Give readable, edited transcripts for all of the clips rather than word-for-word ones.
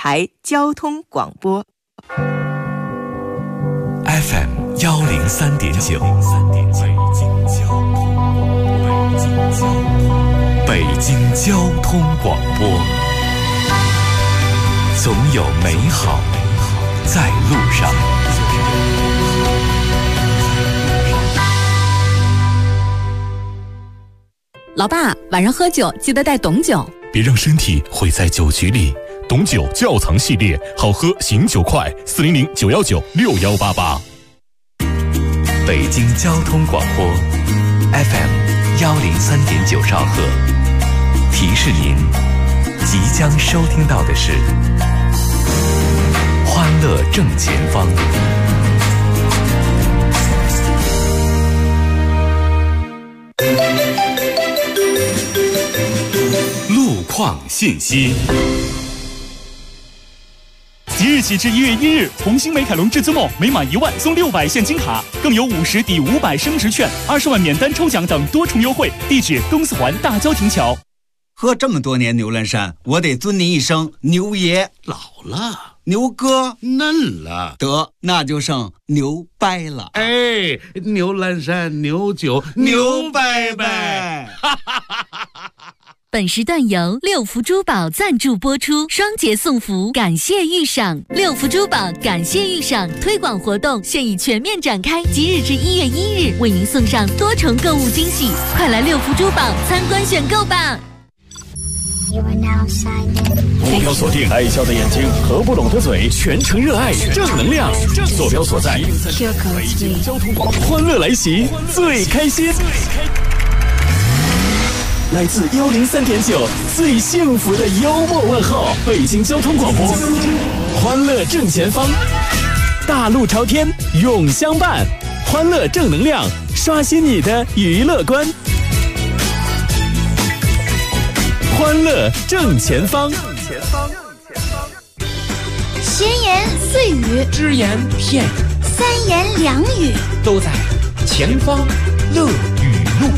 台交通广播 FM 103.9，北京交通广播，总有美好在路上。 老爸，晚上喝酒记得带董酒， 别让身体毁在酒局里。董酒窖藏系列，好喝醒酒快，400-919-6188。北京交通广播 FM 103.9兆赫，提示您即将收听到的是欢乐正前方。路况信息。 即日起至1月1日，红星美凯龙至尊梦每满1万送600现金卡，更有50抵500升值券、20万免单抽奖等多重优惠。地址：东四环大郊亭桥。 喝这么多年牛栏山，我得尊您一声牛爷。 老了， 牛哥嫩了， 得那就剩牛掰了。 哎，牛栏山牛酒牛掰掰。 本时段由六福珠宝赞助播出，双节送福，感谢预赏。六福珠宝感谢预赏推广活动现已全面展开，即日至1月1日，为您送上多重购物惊喜，快来六福珠宝参观选购吧！ 坐标锁定爱笑的眼睛和不拢的嘴，全程热爱正能量。坐标所在，北京交通广播，欢乐来袭，最开心。来自103.9最幸福的幽默问候，北京交通广播，欢乐正前方，大路朝天永相伴，欢乐正能量，刷新你的娱乐观，欢乐正前方。 闲言碎语， 只言片语， 三言两语， 都在前方乐语录。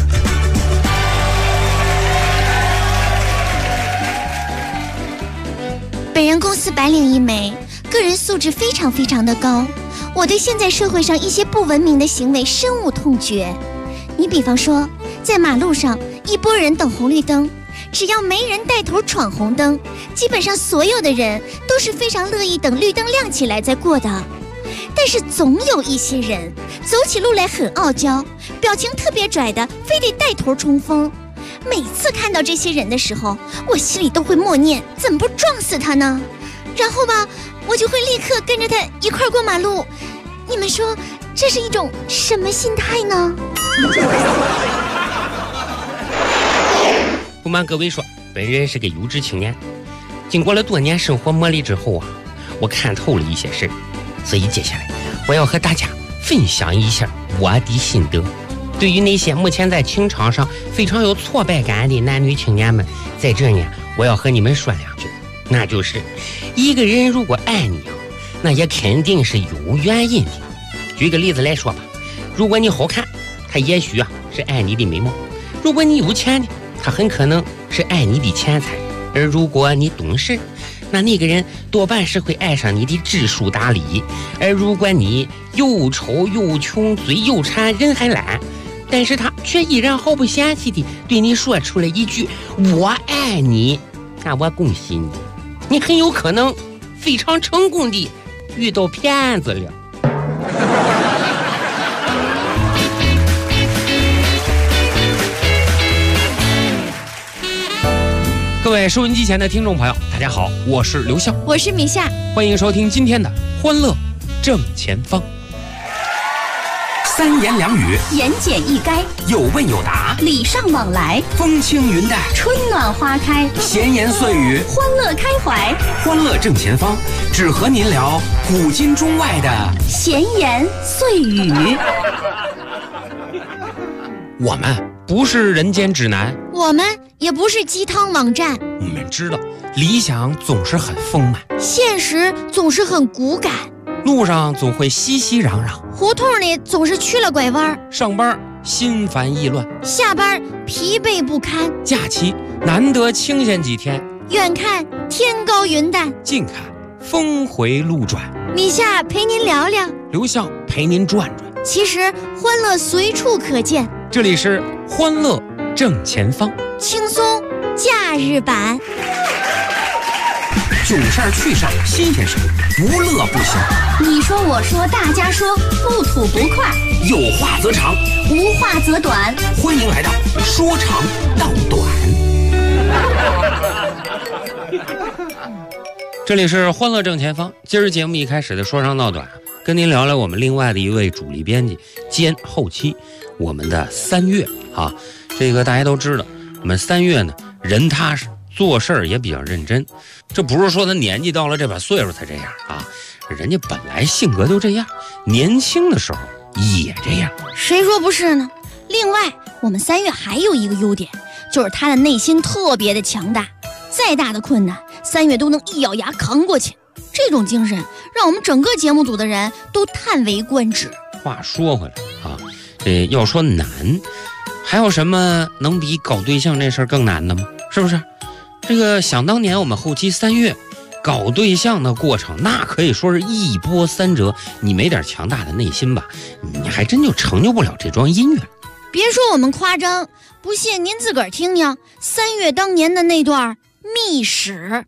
本人公司白领一枚，个人素质非常非常的高。我对现在社会上一些不文明的行为深恶痛绝。你比方说，在马路上一拨人等红绿灯，只要没人带头闯红灯，基本上所有的人都是非常乐意等绿灯亮起来再过的。但是总有一些人走起路来很傲娇，表情特别拽的，非得带头冲锋。每次看到这些人的时候，我心里都会默念，怎么不撞死他呢？然后吧，我就会立刻跟着他一块过马路。你们说这是一种什么心态呢？ 不瞒各位说，本人是个优质青年，经过了多年生活磨砺之后啊，我看透了一些事，所以接下来我要和大家分享一下我的心得。对于那些目前在情场上非常有挫败感的男女青年们，在这呢，我要和你们说两句，那就是一个人如果爱你啊，那也肯定是有原因的。举个例子来说吧，如果你好看，他也许是爱你的美貌；如果你有钱呢，他很可能是爱你的钱财；而如果你懂事，那个人多半是会爱上你的知书达理；而如果你又丑又穷，嘴又馋，人还懒，但是他却依然毫不嫌弃地对你说出了一句我爱你，那我恭喜你，你很有可能非常成功地遇到骗子了。各位收音机前的听众朋友，大家好，我是刘笑， 我是米夏， 欢迎收听今天的欢乐正前方。 三言两语， 言简意赅， 有问有答， 礼尚往来， 风轻云淡， 春暖花开， 闲言碎语， 欢乐开怀， 欢乐正前方，只和您聊古今中外的闲言碎语。 我们不是人间指南， 我们也不是鸡汤网站。 我们知道理想总是很丰满， 现实总是很骨感， 路上总会熙熙攘攘， 胡同里总是曲了拐弯， 上班心烦意乱， 下班疲惫不堪， 假期难得清闲几天， 远看天高云淡， 近看峰回路转， 米夏陪您聊聊， 刘笑陪您转转。 其实欢乐随处可见， 这里是欢乐正前方， 轻松假日版。 囧事儿趣事儿新鲜事儿，不乐不行。 你说我说大家说，不吐不快， 有话则长， 无话则短。 欢迎来到说长道短。 这里是欢乐正前方。今儿节目一开始的说长道短，跟您聊聊我们另外的一位主力编辑兼后期，我们的3月啊。这个大家都知道，我们3月呢人踏实，做事儿也比较认真。这不是说他年纪到了这把岁数才这样啊，人家本来性格就这样，年轻的时候也这样。 谁说不是呢？另外，我们3月还有一个优点，就是他的内心特别的强大，再大的困难，3月都能一咬牙扛过去。这种精神让我们整个节目组的人都叹为观止。 话说回来啊，要说难，还有什么能比搞对象这事儿更难的吗？是不是？这个想当年我们后期3月搞对象的过程，那可以说是一波三折。你没点强大的内心吧，你还真就成就不了这桩姻缘。 别说我们夸张，不信您自个儿听听3月当年的那段秘史。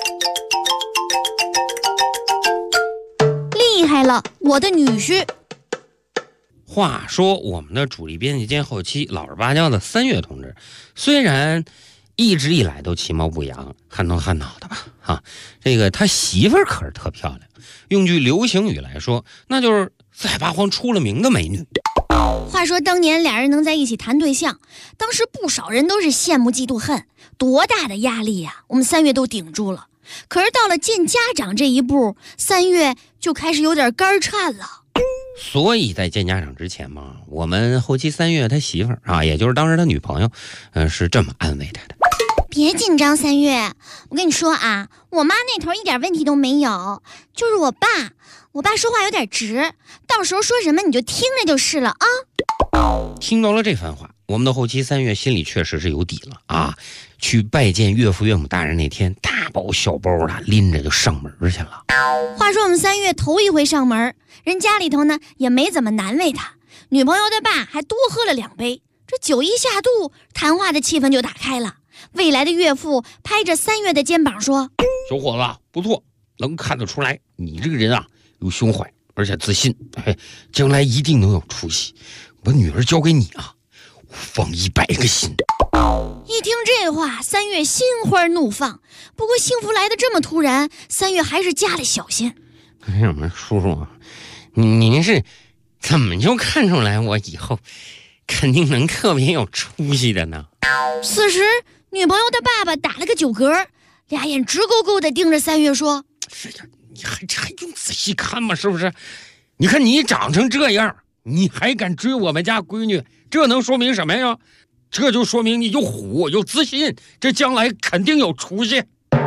厉害了，我的女婿。 话说我们的主力编辑兼后期老实巴交的3月同志，虽然一直以来都其貌不扬，憨头憨脑的吧啊，这个他媳妇儿可是特漂亮，用句流行语来说，那就是四海八荒出了名的美女。 话说当年俩人能在一起谈对象，当时不少人都是羡慕嫉妒恨，多大的压力呀，我们3月都顶住了。可是到了见家长这一步，3月就开始有点肝颤了。 所以在见家长之前嘛，我们后期3月他媳妇儿啊，也就是当时他女朋友，是这么安慰他的： 别紧张，3月，我跟你说啊，我妈那头一点问题都没有，就是我爸说话有点直，到时候说什么你就听着就是了啊。 听到了这番话，我们的后期3月心里确实是有底了啊。去拜见岳父岳母大人那天，大包小包的拎着就上门去了。 话说我们3月头一回上门，人家里头呢也没怎么难为他，女朋友的爸还多喝了2杯，这酒一下肚，谈话的气氛就打开了。未来的岳父拍着3月的肩膀说： 小伙子不错，能看得出来你这个人啊有胸怀，而且自信，将来一定能有出息。我女儿交给你啊，我放100个心。 一听这话，3月心花怒放。不过幸福来得这么突然，3月还是加了小心。 我们叔叔，您是怎么就看出来我以后肯定能特别有出息的呢？ 此时女朋友的爸爸打了个酒嗝，俩眼直勾勾地盯着3月说： 是呀，你还用仔细看吗？是不是？你看你长成这样，你还敢追我们家闺女，这能说明什么呀？这就说明你有虎有自信，这将来肯定有出息。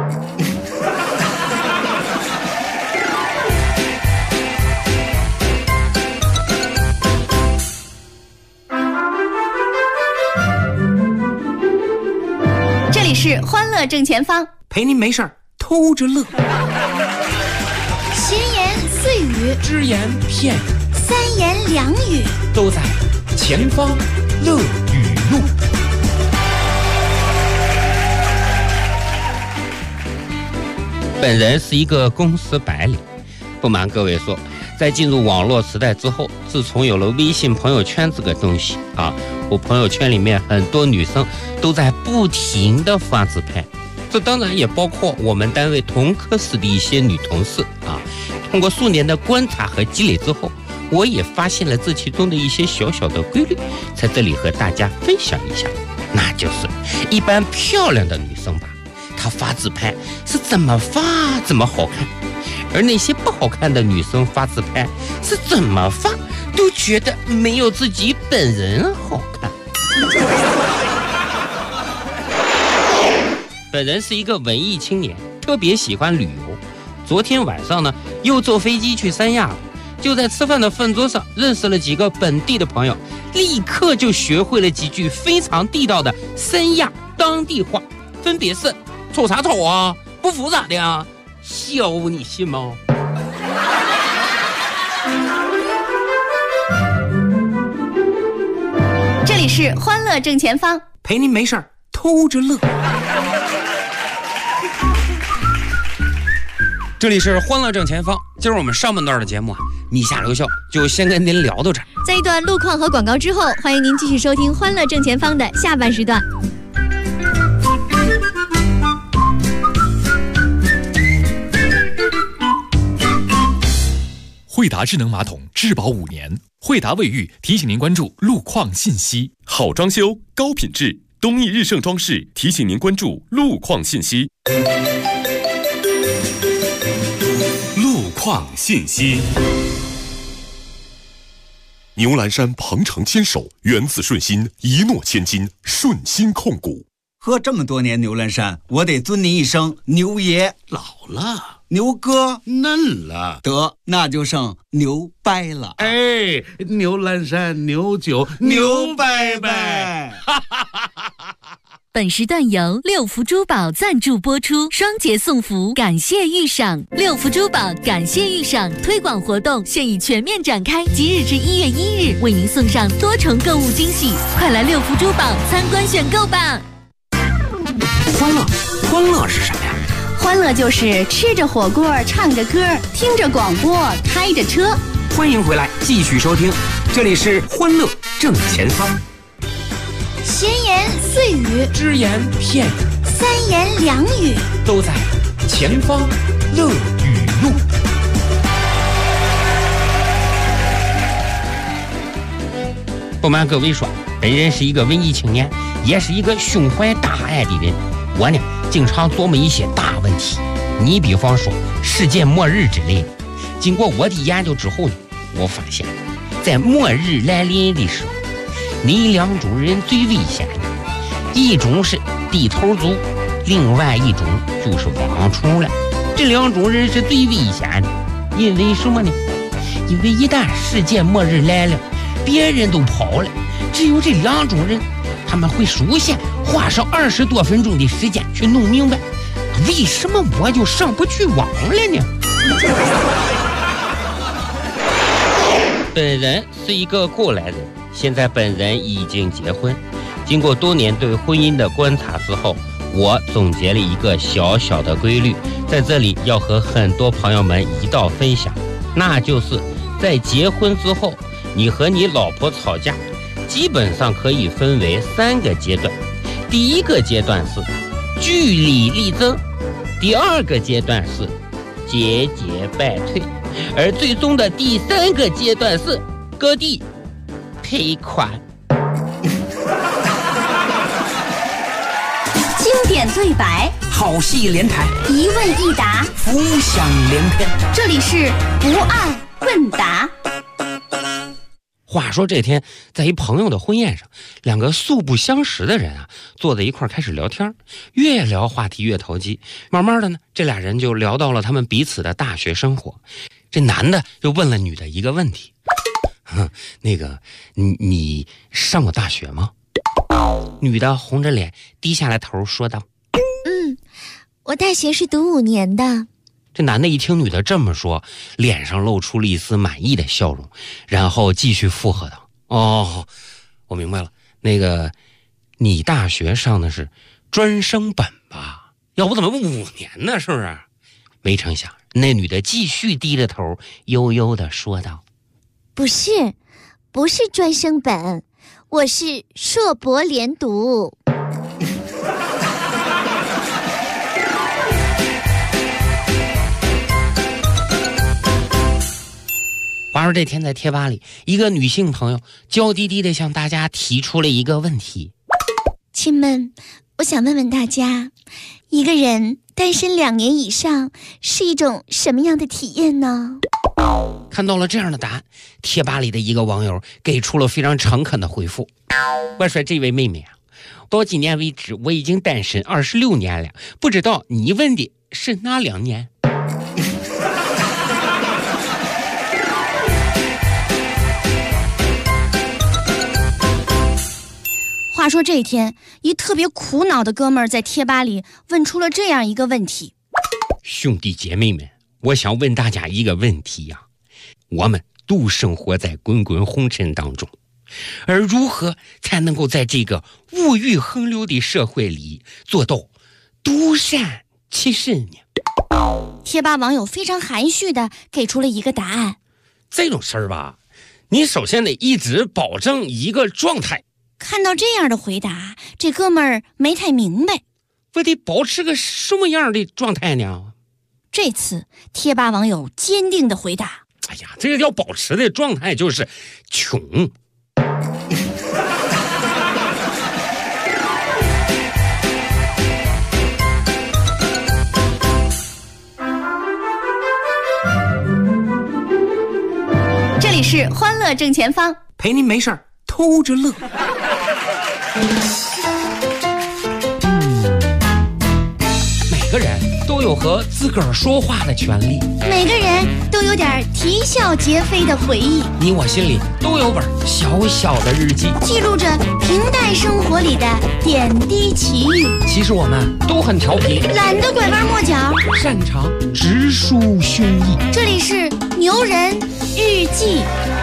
这里是欢乐正前方， 陪您没事儿偷着乐。 闲言碎语， 只言片语 ，3言2语， 都在前方乐语录。 本人是一个公司白领，不瞒各位说，在进入网络时代之后，自从有了微信朋友圈这个东西啊，我朋友圈里面很多女生都在不停的发自拍，这当然也包括我们单位同科室的一些女同事啊。通过数年的观察和积累之后，我也发现了这其中的一些小小的规律，在这里和大家分享一下。那就是一般漂亮的女生吧，她发自拍是怎么发怎么好看，而那些不好看的女生发自拍是怎么发都觉得没有自己本人好看。本人是一个文艺青年，特别喜欢旅游。昨天晚上呢，又坐飞机去三亚了。就在吃饭的饭桌上认识了几个本地的朋友，立刻就学会了几句非常地道的三亚当地话，分别是瞅啥瞅啊，不服咋的啊， 笑你信吗？ 这里是欢乐正前方， 陪您没事儿偷着乐。 这里是欢乐正前方，今儿我们上半段的节目啊，米下留校就先跟您聊到这儿。 在一段路况和广告之后，欢迎您继续收听欢乐正前方的下半时段。 惠达智能马桶质保5年，惠达卫浴提醒您关注路况信息。 好装修，高品质，东益日盛装饰提醒您关注路况信息。 路况信息。 牛栏山鹏程牵手，缘字顺心，一诺千金，顺心控股。 喝这么多年牛栏山，我得尊您一声牛爷。 老了， 牛哥嫩了， 得那就剩牛掰了。 哎，牛栏山牛酒牛掰掰。 本时段由六福珠宝赞助播出，双节送福，感谢预赏。六福珠宝感谢预赏推广活动现已全面展开，即日至1月1日，为您送上多重购物惊喜，快来六福珠宝参观选购吧！ 欢乐是什么呀？ 欢乐就是吃着火锅，唱着歌，听着广播，开着车。 欢迎回来，继续收听，这里是欢乐正前方。 闲言碎语， 只言片语， 三言两语， 都在前方乐语录。 不瞒各位说，本人是一个文艺青年，也是一个胸怀大爱的人。我呢，经常琢磨一些大问题，你比方说世界末日之类的。经过我的研究之后呢，我发现在末日来临的时候，那2种人最危险的，一种是低头族，另外一种就是网虫了。这2种人是最危险的，因为什么呢？因为一旦世界末日来了，别人都跑了，只有这2种人，他们会首先花上20多分钟的时间去弄明白，为什么我就上不去网了呢？本人是一个过来人，现在本人已经结婚。经过多年对婚姻的观察之后，我总结了一个小小的规律，在这里要和很多朋友们一道分享，那就是在结婚之后，你和你老婆吵架，基本上可以分为3个阶段。第一个阶段是据理力争，第2个阶段是节节败退，而最终的第3个阶段是各地赔款。 经典对白， 好戏连台， 一问一答， 浮想联翩。 这里是不爱问答。 话说这天，在一朋友的婚宴上，2个素不相识的人啊，坐在一块开始聊天，越聊话题越投机。慢慢的呢，这俩人就聊到了他们彼此的大学生活。这男的就问了女的一个问题：那个你上过大学吗？女的红着脸低下来头说道： 我大学是读5年的。 这男的一听女的这么说，脸上露出了一丝满意的笑容，然后继续附和道：哦，我明白了，那个你大学上的是专升本吧？要不怎么5年呢？是不是？没成想那女的继续低着头悠悠地说道： 不是专升本，我是硕博连读。 话说这天在贴吧里，一个女性朋友娇滴滴地向大家提出了一个问题： 亲们，我想问问大家，一个人单身2年以上是一种什么样的体验呢？ 看到了这样的答案，贴吧里的一个网友给出了非常诚恳的回复：我说这位妹妹啊，到今年为止我已经单身26年了，不知道你问的是哪2年？ 话说这天，一特别苦恼的哥们儿在贴吧里问出了这样一个问题： 兄弟姐妹们，我想问大家一个问题呀，我们都生活在滚滚红尘当中，而如何才能够在这个物欲横流的社会里做到独善其身呢？ 贴吧网友非常含蓄地给出了一个答案。 这种事儿吧，你首先得一直保证一个状态。 看到这样的回答，这哥们儿没太明白， 我得保持个什么样的状态呢？ 这次贴吧网友坚定地回答： 哎呀，这个要保持的状态就是穷。 这里是欢乐正前方， 陪您没事儿偷着乐。 每个人都有和自个儿说话的权利， 每个人都有点啼笑皆非的回忆， 你我心里都有本小小的日记， 记录着平淡生活里的点滴奇遇。 其实我们都很调皮， 懒得拐弯抹角， 擅长直抒胸臆。 这里是牛人日记。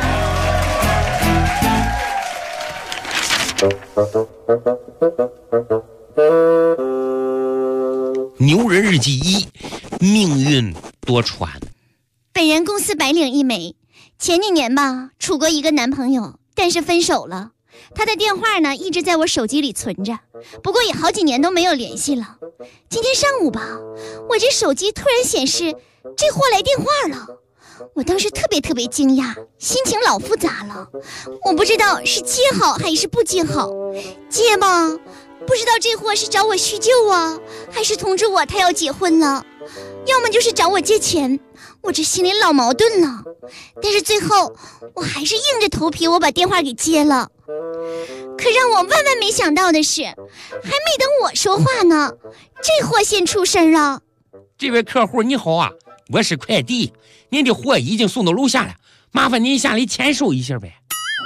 牛人日记1，命运多舛。 本人公司白领一枚，前几年吧处过一个男朋友，但是分手了。他的电话呢一直在我手机里存着，不过也好几年都没有联系了。今天上午吧，我这手机突然显示这货来电话了，我当时特别惊讶，心情老复杂了。我不知道是接好还是不接好，接吧不知道这货是找我叙旧啊，还是通知我他要结婚了，要么就是找我借钱，我这心里老矛盾了。但是最后我还是硬着头皮我把电话给接了。可让我万万没想到的是，还没等我说话呢，这货先出声了。 这位客户你好啊，我是快递，您的货已经送到楼下了，麻烦您下来签收一下呗。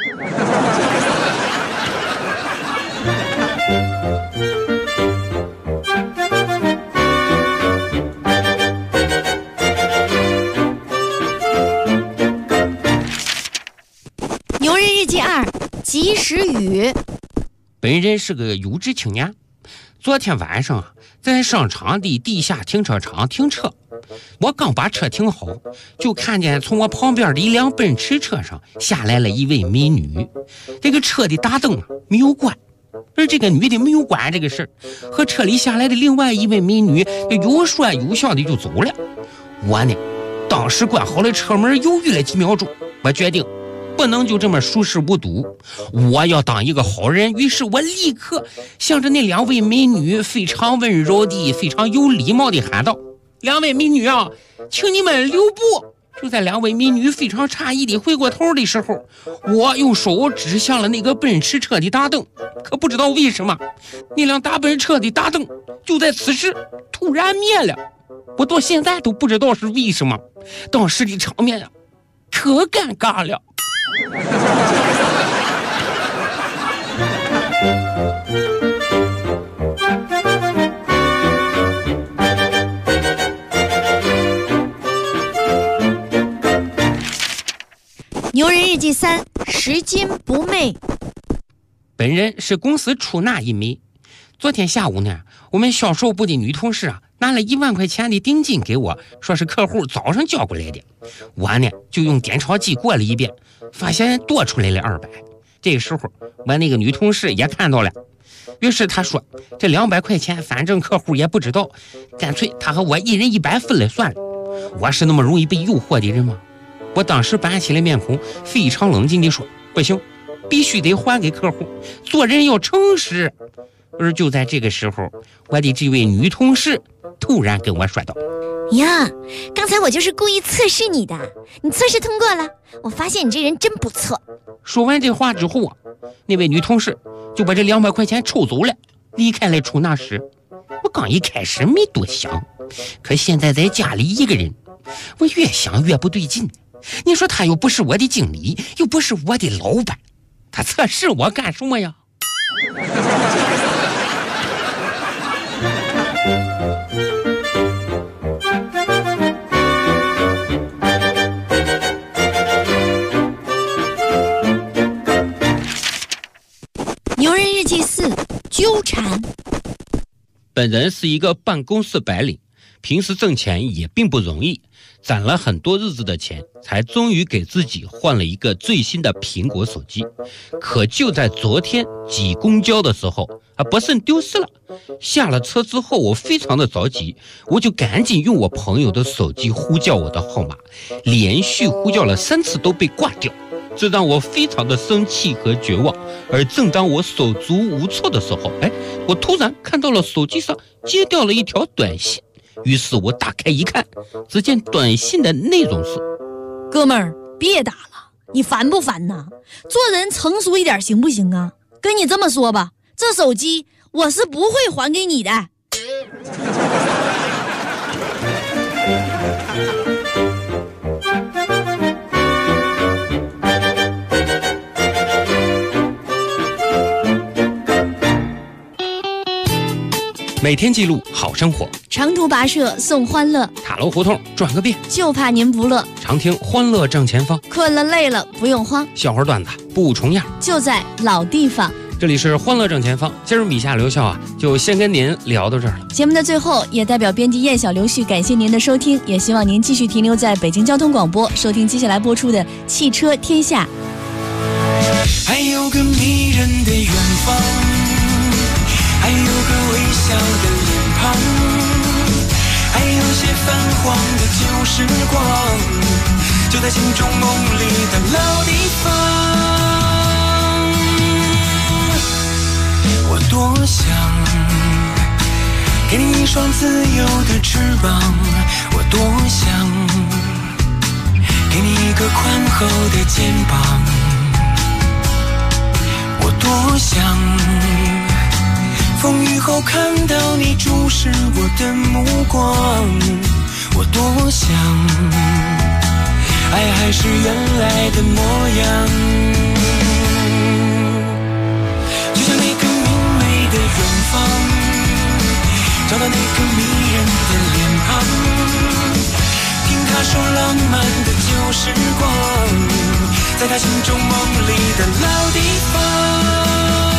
牛人日记2，及时雨。 本人是个有志青年，昨天晚上在商场的地下停车场停车，我刚把车停好，就看见从我旁边的一辆奔驰车上下来了一位美女。这个车的大灯没有关，而这个女的没有关这个事儿，和车里下来的另外一位美女有说有笑的就走了。我呢，当时关好了车门，犹豫了几秒钟，我决定不能就这么熟视无睹，我要当一个好人。于是我立刻向着那两位美女非常温柔的非常有礼貌的喊道：两位美女啊，请你们留步。就在两位美女非常诧异的回过头的时候，我用手指向了那个奔驰车的大灯，可不知道为什么那辆大奔车的大灯就在此时突然灭了，我到现在都不知道是为什么。当时的场面啊，可尴尬了。 牛人日记3，拾金不昧。 本人是公司出纳一枚。昨天下午呢，我们销售部的女同事拿了1万块钱的定金给我，说是客户早上交过来的。我呢就用点钞机过了一遍，发现多出来了200。这个时候我那个女同事也看到了，于是她说这200块钱反正客户也不知道，干脆她和我一人100分了算了。我是那么容易被诱惑的人吗？我当时板起了面孔，非常冷静地说：不行，必须得还给客户，做人要诚实。而就在这个时候，我的这位女同事突然跟我说道： 呀，刚才我就是故意测试你的，你测试通过了，我发现你这人真不错。 说完这话之后那位女同事就把这200块钱抽走了，离开了出纳室。我刚一开始没多想，可现在在家里一个人，我越想越不对劲。你说他又不是我的经理，又不是我的老板，他测试我干什么呀？ 纠缠。 本人是一个办公室白领，平时挣钱也并不容易，攒了很多日子的钱，才终于给自己换了一个最新的苹果手机。可就在昨天挤公交的时候不慎丢失了。下了车之后，我非常的着急，我就赶紧用我朋友的手机呼叫我的号码，连续呼叫了3次都被挂掉，这让我非常的生气和绝望。而正当我手足无措的时候，我突然看到了手机上接到了一条短信，于是我打开一看，只见短信的内容是： 哥们儿，别打了，你烦不烦呐？做人成熟一点行不行啊？跟你这么说吧，这手机我是不会还给你的。 每天记录好生活， 长途跋涉送欢乐， 塔楼胡同转个遍， 就怕您不乐。 常听欢乐正前方， 困了累了不用慌， 笑话段子不重样， 就在老地方。 这里是欢乐正前方，今儿米夏刘笑就先跟您聊到这儿了。 节目的最后，也代表编辑燕小刘旭感谢您的收听，也希望您继续停留在北京交通广播，收听接下来播出的汽车天下。 还有个迷人的远方，还有个微笑的脸庞，还有些泛黄的旧时光，就在心中梦里的老地方。我多想给你一双自由的翅膀，我多想给你一个宽厚的肩膀，我多想风雨后看到你注视我的目光，我多想爱还是原来的模样，就像那个明媚的远方，找到那个迷人的脸庞，听他说浪漫的旧时光，在他心中梦里的老地方。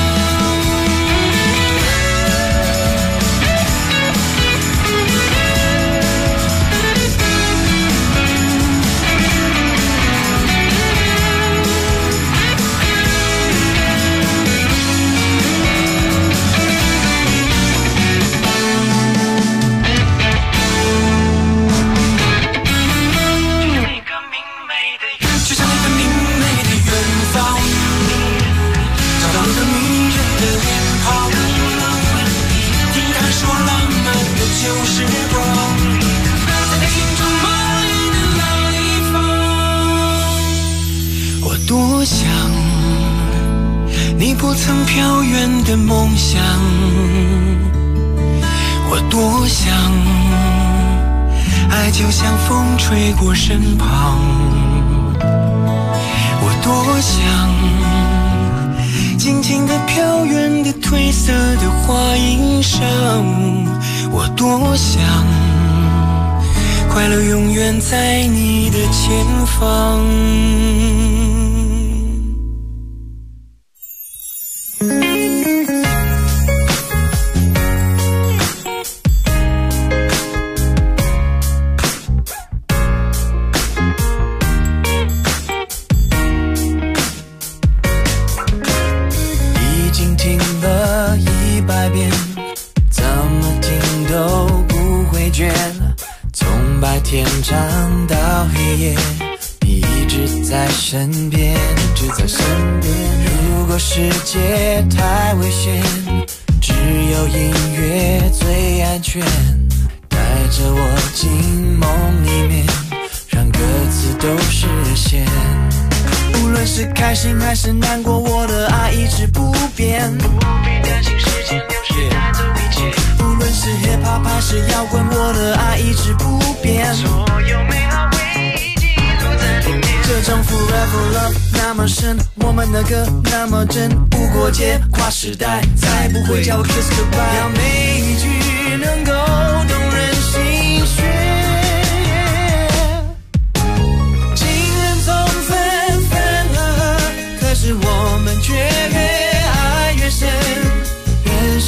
多想你不曾飘远的梦想，我多想爱就像风吹过身旁，我多想静静地飘远的褪色的花衣裳，我多想快乐永远在你的前方。已经听了100遍，怎么听都不会倦，从白天唱到黑夜，你一直在身边，一直在身边。如果世界太危险，只有音乐最安全，带着我进梦里面，让歌词都实现。无论是开心还是难过，我的爱一直不变，不必担心时间流逝带走一切。无论是 hip hop 还是摇滚，我的爱一直不变，所有美好回忆记录在里面。这种 forever love 那么深，我们的歌那么真，无国界跨时代，再不会叫我 kiss goodbye。要每一句能够动人心弦，情人总分分合合，可是我们却越爱越深。人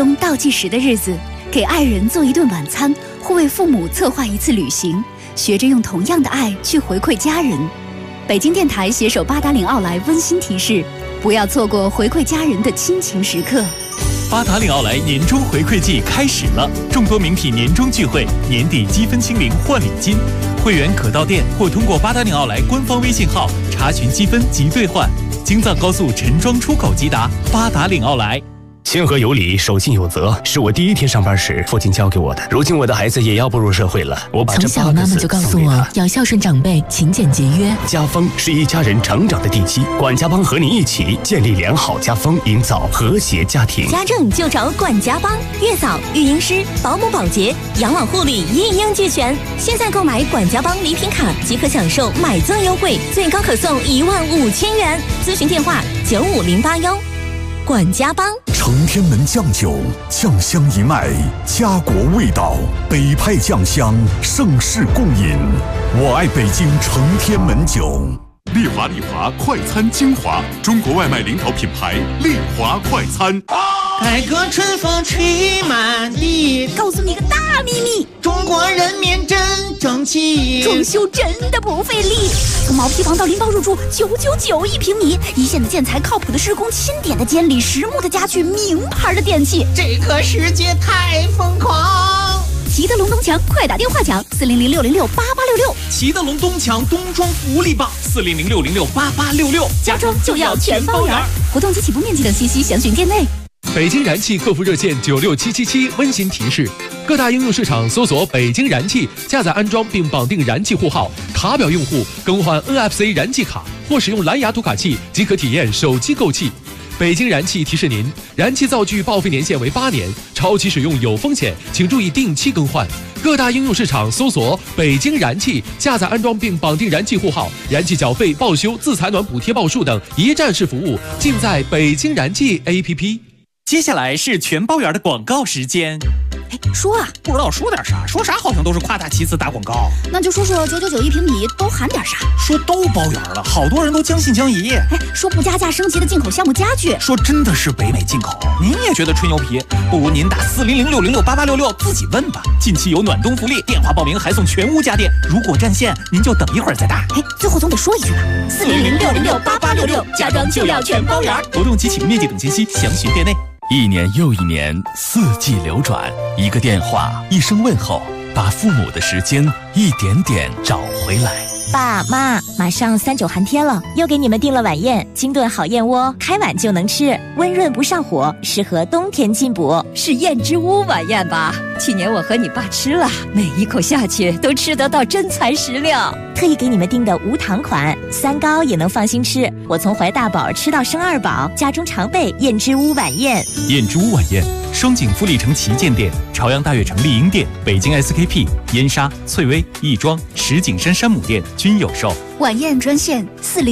中倒计时的日子，给爱人做一顿晚餐，或为父母策划一次旅行，学着用同样的爱去回馈家人。北京电台携手八达岭奥莱温馨提示：不要错过回馈家人的亲情时刻。 八达岭奥莱年终回馈季开始了，众多名品年终聚会，年底积分清零换礼金，会员可到店或通过八达岭奥莱官方微信号查询积分及兑换。京藏高速陈庄出口即达，八达岭奥莱。 谦和有礼，守信有责，是我第一天上班时父亲教给我的。如今我的孩子也要步入社会了，我把这从小妈妈就告诉我要孝顺长辈，勤俭节约。 家风是一家人成长的地基，管家帮和你一起建立良好家风，营造和谐家庭。 家政就找管家帮，月嫂、育婴师、保姆、保洁、养老护理一应俱全。现在购买管家帮礼品卡即可享受买赠优惠，最高可送15000元。咨询电话95081。管家帮。 承天门酱酒，酱香一脉，家国味道，北派酱香，盛世共饮。我爱北京承天门酒。 丽华快餐精华，中国外卖领导品牌丽华快餐。 改革春风吹满地， 告诉你个大秘密， 中国人民真争气， 装修真的不费力。从毛坯房到拎包入住，9991平米，一线的建材，靠谱的施工，钦点的监理，实木的家具，名牌的电器， 这个世界太疯狂。 齐德龙东墙，快打电话抢400-606-8866。 齐德龙东墙冬装福利棒400-606-8866， 家装就要全包圆。活动及起步面积等信息详询店内。 北京燃气客服热线96777温馨提示：各大应用市场搜索北京燃气，下载安装并绑定燃气户号，卡表用户更换 NFC 燃气卡或使用蓝牙读卡器即可体验手机购气。北京燃气提示您，燃气灶具报废年限为8年，超期使用有风险，请注意定期更换。各大应用市场搜索北京燃气，下载安装并绑定燃气户号，燃气缴费、报修、自采暖补贴报数等一站式服务尽在北京燃气 APP。 接下来是全包圆的广告时间。 说啊， 不知道说点啥，说啥好像都是夸大其词打广告。 那就说说9991平米都含点啥？ 说都包圆了，好多人都将信将疑。 说不加价升级的进口项目家具， 说真的是北美进口，您也觉得吹牛皮？不如您打400-606-8866自己问吧。近期有暖冬福利，电话报名还送全屋家电。如果占线，您就等一会儿再打。 最后总得说一句吧，400-606-8866，家装就要全包圆。 活动及起步面积等信息详询店内。 一年又一年，四季流转，一个电话，一声问候，把父母的时间一点点找回来。 爸妈，马上3·9寒天了，又给你们订了晚宴，清炖好燕窝，开碗就能吃，温润不上火，适合冬天进补。 是燕之屋晚宴吧？去年我和你爸吃了，每一口下去都吃得到真材实料。 特意给你们订的无糖款，3高也能放心吃。我从怀大宝吃到生2宝，家中常备燕之屋晚宴。 燕之屋晚宴，双井富力城旗舰店、朝阳大悦城丽婴店、北京 SKP、燕莎、翠微、亦庄、石景山山姆店均有售。 晚宴专线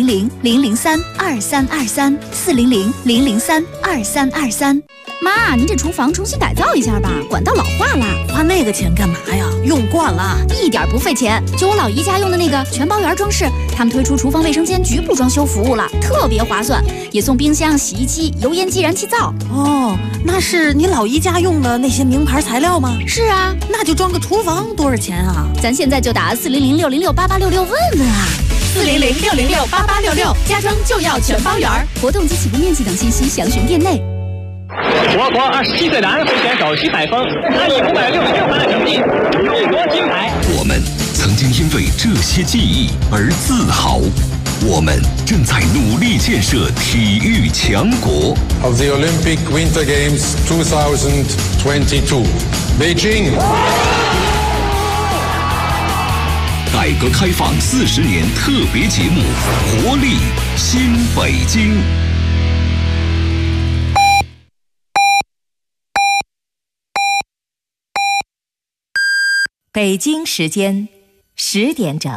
400-003-2323，400-003-2323。 妈，您这厨房重新改造一下吧，管道老化了。 花那个钱干嘛呀？用惯了， 一点不费钱。就我老姨家用的那个全包圆装饰，他们推出厨房卫生间局部装修服务了，特别划算，也送冰箱、洗衣机、油烟机、燃气灶。 哦，那是你老姨家用的那些名牌材料吗？ 是啊， 那就装个厨房多少钱啊？ 咱现在就打400-606-8866问问啊。 400-606-8866，家装就要全包圆。 活动及起步面积等信息详询店内。 我国27岁的安徽选手徐海峰，他以566分的成绩勇夺金牌。 我们曾经因为这些记忆而自豪，我们正在努力建设体育强国。 Of the Olympic Winter Games 2022, Beijing。 改革开放40年特别节目《活力新北京》。 北京时间10点整。